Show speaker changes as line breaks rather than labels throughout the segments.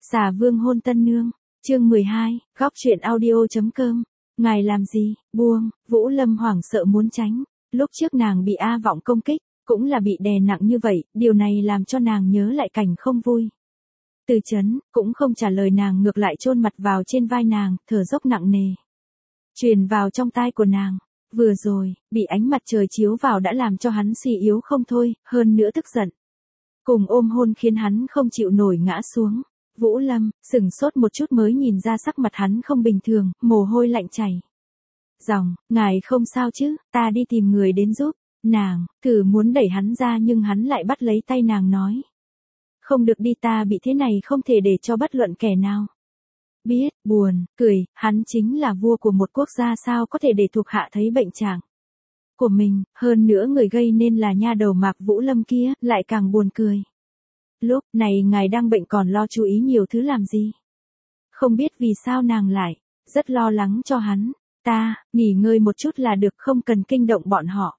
Xà Vương hôn tân nương, chương 12, góc truyện audio.com. Ngài làm gì, buông, Vũ Lâm hoảng sợ muốn tránh. Lúc trước nàng bị A Vọng công kích, cũng là bị đè nặng như vậy, điều này làm cho nàng nhớ lại cảnh không vui. Từ Chấn, cũng không trả lời nàng, ngược lại chôn mặt vào trên vai nàng, thở dốc nặng nề. Truyền vào trong tai của nàng, vừa rồi, bị ánh mặt trời chiếu vào đã làm cho hắn suy yếu không thôi, hơn nữa tức giận. Cùng ôm hôn khiến hắn không chịu nổi ngã xuống. Vũ Lâm, sửng sốt một chút mới nhìn ra sắc mặt hắn không bình thường, mồ hôi lạnh chảy. Dòng, ngài không sao chứ, ta đi tìm người đến giúp. Nàng, thử muốn đẩy hắn ra nhưng hắn lại bắt lấy tay nàng nói. Không được đi, ta bị thế này không thể để cho bất luận kẻ nào. Biết, buồn, cười, hắn chính là vua của một quốc gia, sao có thể để thuộc hạ thấy bệnh trạng của mình, hơn nữa người gây nên là nha đầu Mạc Vũ Lâm kia, lại càng buồn cười. Lúc này ngài đang bệnh còn lo chú ý nhiều thứ làm gì? Không biết vì sao nàng lại rất lo lắng cho hắn. Ta, nghỉ ngơi một chút là được, không cần kinh động bọn họ.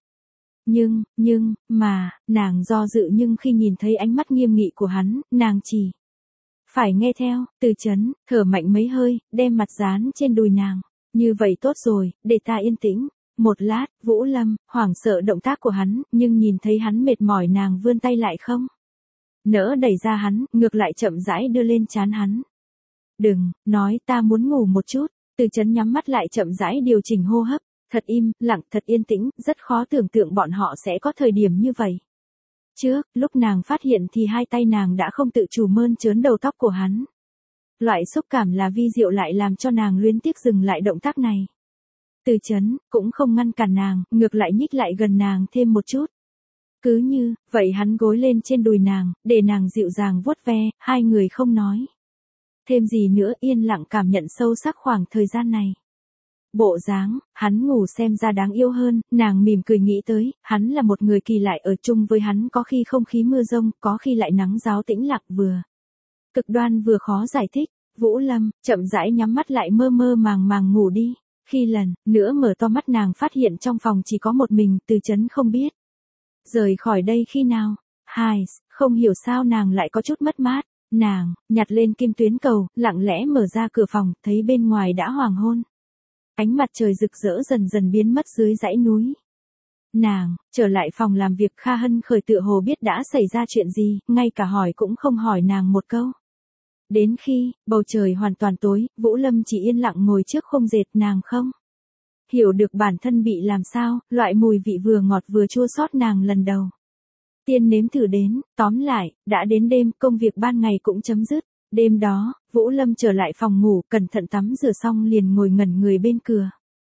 Mà, nàng do dự nhưng khi nhìn thấy ánh mắt nghiêm nghị của hắn, nàng chỉ phải nghe theo. Từ Chấn, thở mạnh mấy hơi, đem mặt dán trên đùi nàng. Như vậy tốt rồi, để ta yên tĩnh. Một lát, Vũ Lâm, hoảng sợ động tác của hắn, nhưng nhìn thấy hắn mệt mỏi nàng vươn tay lại không nỡ đẩy ra hắn, ngược lại chậm rãi đưa lên trán hắn. Đừng, nói, ta muốn ngủ một chút. Từ Chấn nhắm mắt lại chậm rãi điều chỉnh hô hấp, thật im lặng, thật yên tĩnh, rất khó tưởng tượng bọn họ sẽ có thời điểm như vậy. Trước, lúc nàng phát hiện thì hai tay nàng đã không tự chủ mơn trớn đầu tóc của hắn. Loại xúc cảm là vi diệu lại làm cho nàng luyến tiếc dừng lại động tác này. Từ Chấn, cũng không ngăn cản nàng, ngược lại nhích lại gần nàng thêm một chút. Cứ như, vậy hắn gối lên trên đùi nàng, để nàng dịu dàng vuốt ve, hai người không nói thêm gì nữa, yên lặng cảm nhận sâu sắc khoảng thời gian này. Bộ dáng, hắn ngủ xem ra đáng yêu hơn, nàng mỉm cười nghĩ tới, hắn là một người kỳ lạ, ở chung với hắn có khi không khí mưa rông, có khi lại nắng ráo tĩnh lặng, vừa cực đoan vừa khó giải thích. Vũ Lâm, chậm rãi nhắm mắt lại, mơ mơ màng màng ngủ đi. Khi lần nữa mở to mắt nàng phát hiện trong phòng chỉ có một mình. Từ Chấn không biết rời khỏi đây khi nào. Không hiểu sao nàng lại có chút mất mát. Nàng nhặt lên kim tuyến cầu, lặng lẽ mở ra cửa phòng, thấy bên ngoài đã hoàng hôn. Ánh mặt trời rực rỡ dần dần biến mất dưới dãy núi. Nàng trở lại phòng làm việc, Kha Hân Khởi tựa hồ biết đã xảy ra chuyện gì, ngay cả hỏi cũng không hỏi nàng một câu. Đến khi bầu trời hoàn toàn tối, Vũ Lâm chỉ yên lặng ngồi trước khung dệt, nàng không hiểu được bản thân bị làm sao, loại mùi vị vừa ngọt vừa chua xót nàng lần đầu tiên nếm thử đến. Tóm lại, đã đến đêm, công việc ban ngày cũng chấm dứt. Đêm đó, Vũ Lâm trở lại phòng ngủ, cẩn thận tắm rửa xong liền ngồi ngẩn người bên cửa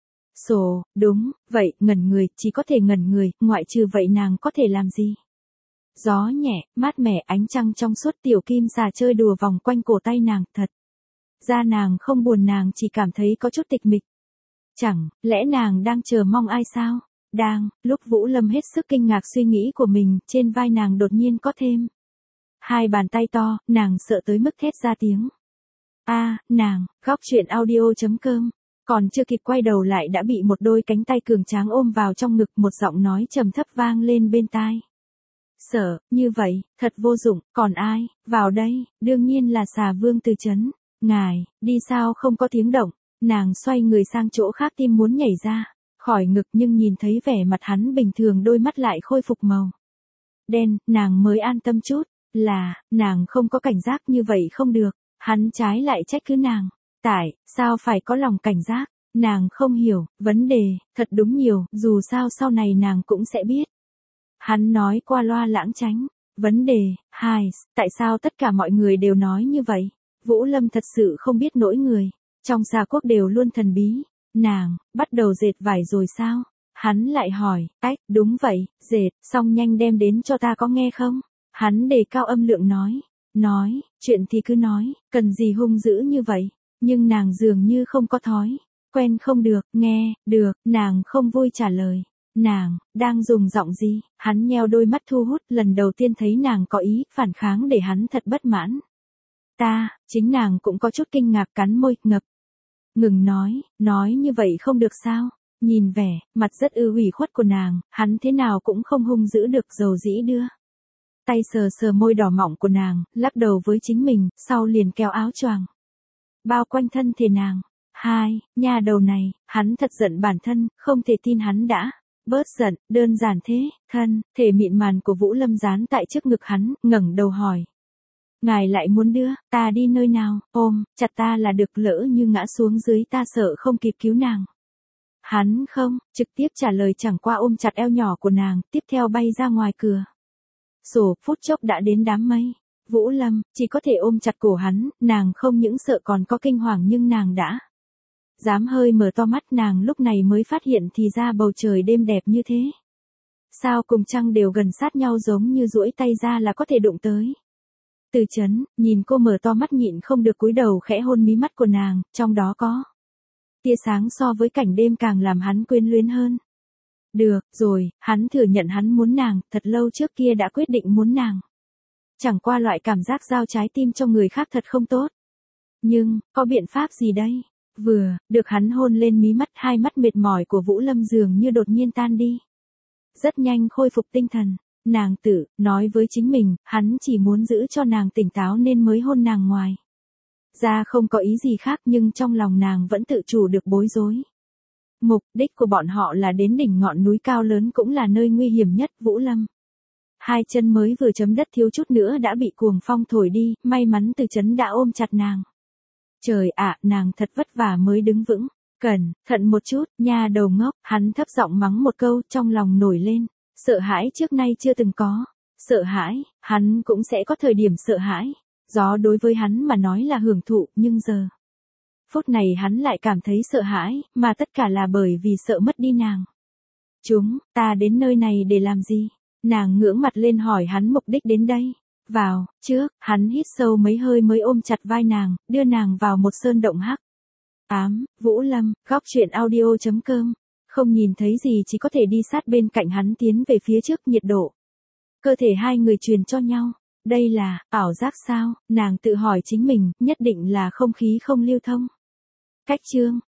sổ. Đúng vậy, ngẩn người, chỉ có thể ngẩn người, ngoại trừ vậy nàng có thể làm gì? Gió nhẹ, mát mẻ, ánh trăng trong suốt, tiểu kim xà chơi đùa vòng quanh cổ tay nàng, thật ra nàng không buồn, nàng chỉ cảm thấy có chút tịch mịch. Chẳng lẽ nàng đang chờ mong ai sao? Lúc Vũ Lâm hết sức kinh ngạc suy nghĩ của mình, trên vai nàng đột nhiên có thêm hai bàn tay to, nàng sợ tới mức thét ra tiếng. Nàng, góc truyện audio.com. Còn chưa kịp quay đầu lại đã bị một đôi cánh tay cường tráng ôm vào trong ngực, một giọng nói trầm thấp vang lên bên tai. Sợ, như vậy, thật vô dụng, còn ai, vào đây, đương nhiên là Xà Vương Từ Chấn. Ngài, đi sao không có tiếng động? Nàng xoay người sang chỗ khác, tim muốn nhảy ra khỏi ngực, nhưng nhìn thấy vẻ mặt hắn bình thường, đôi mắt lại khôi phục màu đen, nàng mới an tâm chút. Nàng không có cảnh giác, như vậy không được. Hắn trái lại trách cứ nàng. Tại sao phải có lòng cảnh giác? Nàng không hiểu, vấn đề thật đúng nhiều, dù sao sau này nàng cũng sẽ biết. Hắn nói qua loa lãng tránh vấn đề. Tại sao tất cả mọi người đều nói như vậy? Vũ Lâm thật sự không biết nỗi người trong Xà Quốc đều luôn thần bí. Nàng bắt đầu dệt vải rồi sao? Hắn lại hỏi. Đúng vậy, dệt xong nhanh đem đến cho ta, có nghe không? Hắn đề cao âm lượng nói, chuyện thì cứ nói, cần gì hung dữ như vậy? Nhưng nàng dường như không có thói quen. Không được, nghe được, nàng không vui trả lời. Nàng đang dùng giọng gì? Hắn nheo đôi mắt thu hút, lần đầu tiên thấy nàng có ý phản kháng, để hắn thật bất mãn. Chính nàng cũng có chút kinh ngạc, cắn môi, ngừng nói như vậy không được sao? Nhìn vẻ mặt rất ủy khuất của nàng, hắn thế nào cũng không hung dữ được, dầu dĩ đưa tay sờ sờ môi đỏ mọng của nàng, lắc đầu với chính mình, sau liền kéo áo choàng bao quanh thân thể nàng. Nha đầu này, hắn thật giận bản thân, không thể tin hắn đã bớt giận, đơn giản thế. Thân thể mịn màng của Vũ Lâm dán tại trước ngực hắn, ngẩng đầu hỏi. Ngài lại muốn đưa ta đi nơi nào? Ôm chặt ta là được, lỡ như ngã xuống dưới ta sợ không kịp cứu nàng. Hắn không trực tiếp trả lời, chẳng qua ôm chặt eo nhỏ của nàng, tiếp theo bay ra ngoài cửa sổ. Phút chốc đã đến đám mây. Vũ Lâm chỉ có thể ôm chặt cổ hắn, nàng không những sợ còn có kinh hoàng, nhưng nàng đã dám hơi mở to mắt. Nàng lúc này mới phát hiện thì ra bầu trời đêm đẹp như thế. Sao cùng trăng đều gần sát nhau, giống như duỗi tay ra là có thể đụng tới. Từ Chấn nhìn cô mở to mắt nhịn không được cúi đầu khẽ hôn mí mắt của nàng, trong đó có tia sáng so với cảnh đêm càng làm hắn quyến luyến hơn. Được rồi, hắn thừa nhận hắn muốn nàng, thật lâu trước kia đã quyết định muốn nàng. Chẳng qua loại cảm giác giao trái tim cho người khác thật không tốt. Nhưng, có biện pháp gì đây? Vừa được hắn hôn lên mí mắt, hai mắt mệt mỏi của Vũ Lâm dường như đột nhiên tan đi. Rất nhanh khôi phục tinh thần. Nàng tự nói với chính mình, hắn chỉ muốn giữ cho nàng tỉnh táo nên mới hôn nàng ngoài ra, không có ý gì khác, nhưng trong lòng nàng vẫn tự chủ được bối rối. Mục đích của bọn họ là đến đỉnh ngọn núi cao lớn, cũng là nơi nguy hiểm nhất. Vũ Lâm hai chân mới vừa chấm đất thiếu chút nữa đã bị cuồng phong thổi đi, may mắn Từ Chấn đã ôm chặt nàng. Trời ạ, nàng thật vất vả mới đứng vững. Cẩn thận một chút, nha đầu ngốc. Hắn thấp giọng mắng một câu, trong lòng nổi lên sợ hãi trước nay chưa từng có. Sợ hãi, hắn cũng sẽ có thời điểm sợ hãi. Gió đối với hắn mà nói là hưởng thụ, nhưng giờ phút này hắn lại cảm thấy sợ hãi, mà tất cả là bởi vì sợ mất đi nàng. Chúng ta đến nơi này để làm gì? Nàng ngưỡng mặt lên hỏi hắn mục đích đến đây. Vào trước, hắn hít sâu mấy hơi mới ôm chặt vai nàng, đưa nàng vào một sơn động hắc ám. Vũ Lâm, góc truyện audio.com. Không nhìn thấy gì, chỉ có thể đi sát bên cạnh hắn tiến về phía trước. Nhiệt độ cơ thể hai người truyền cho nhau. Đây là ảo giác sao? Nàng tự hỏi chính mình, nhất định là không khí không lưu thông. Cách chương